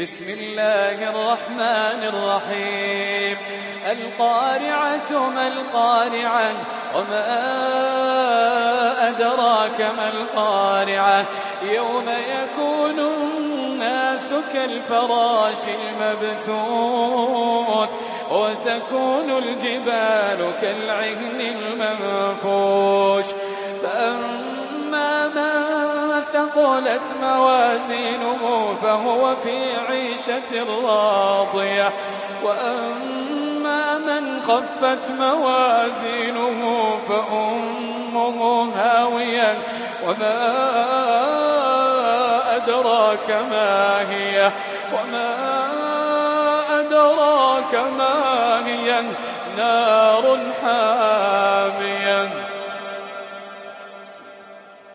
بسم الله الرحمن الرحيم. القارعة ما القارعة وما أدراك ما القارعة يوم يكون الناس كالفراش المبثوث وتكون الجبال كالعهن المنفوش فأما من ثقلت موازينه فهو في عيشة راضية وأما من خفت موازينه فأمه هاوية وما أدراك ما هي نار حامية.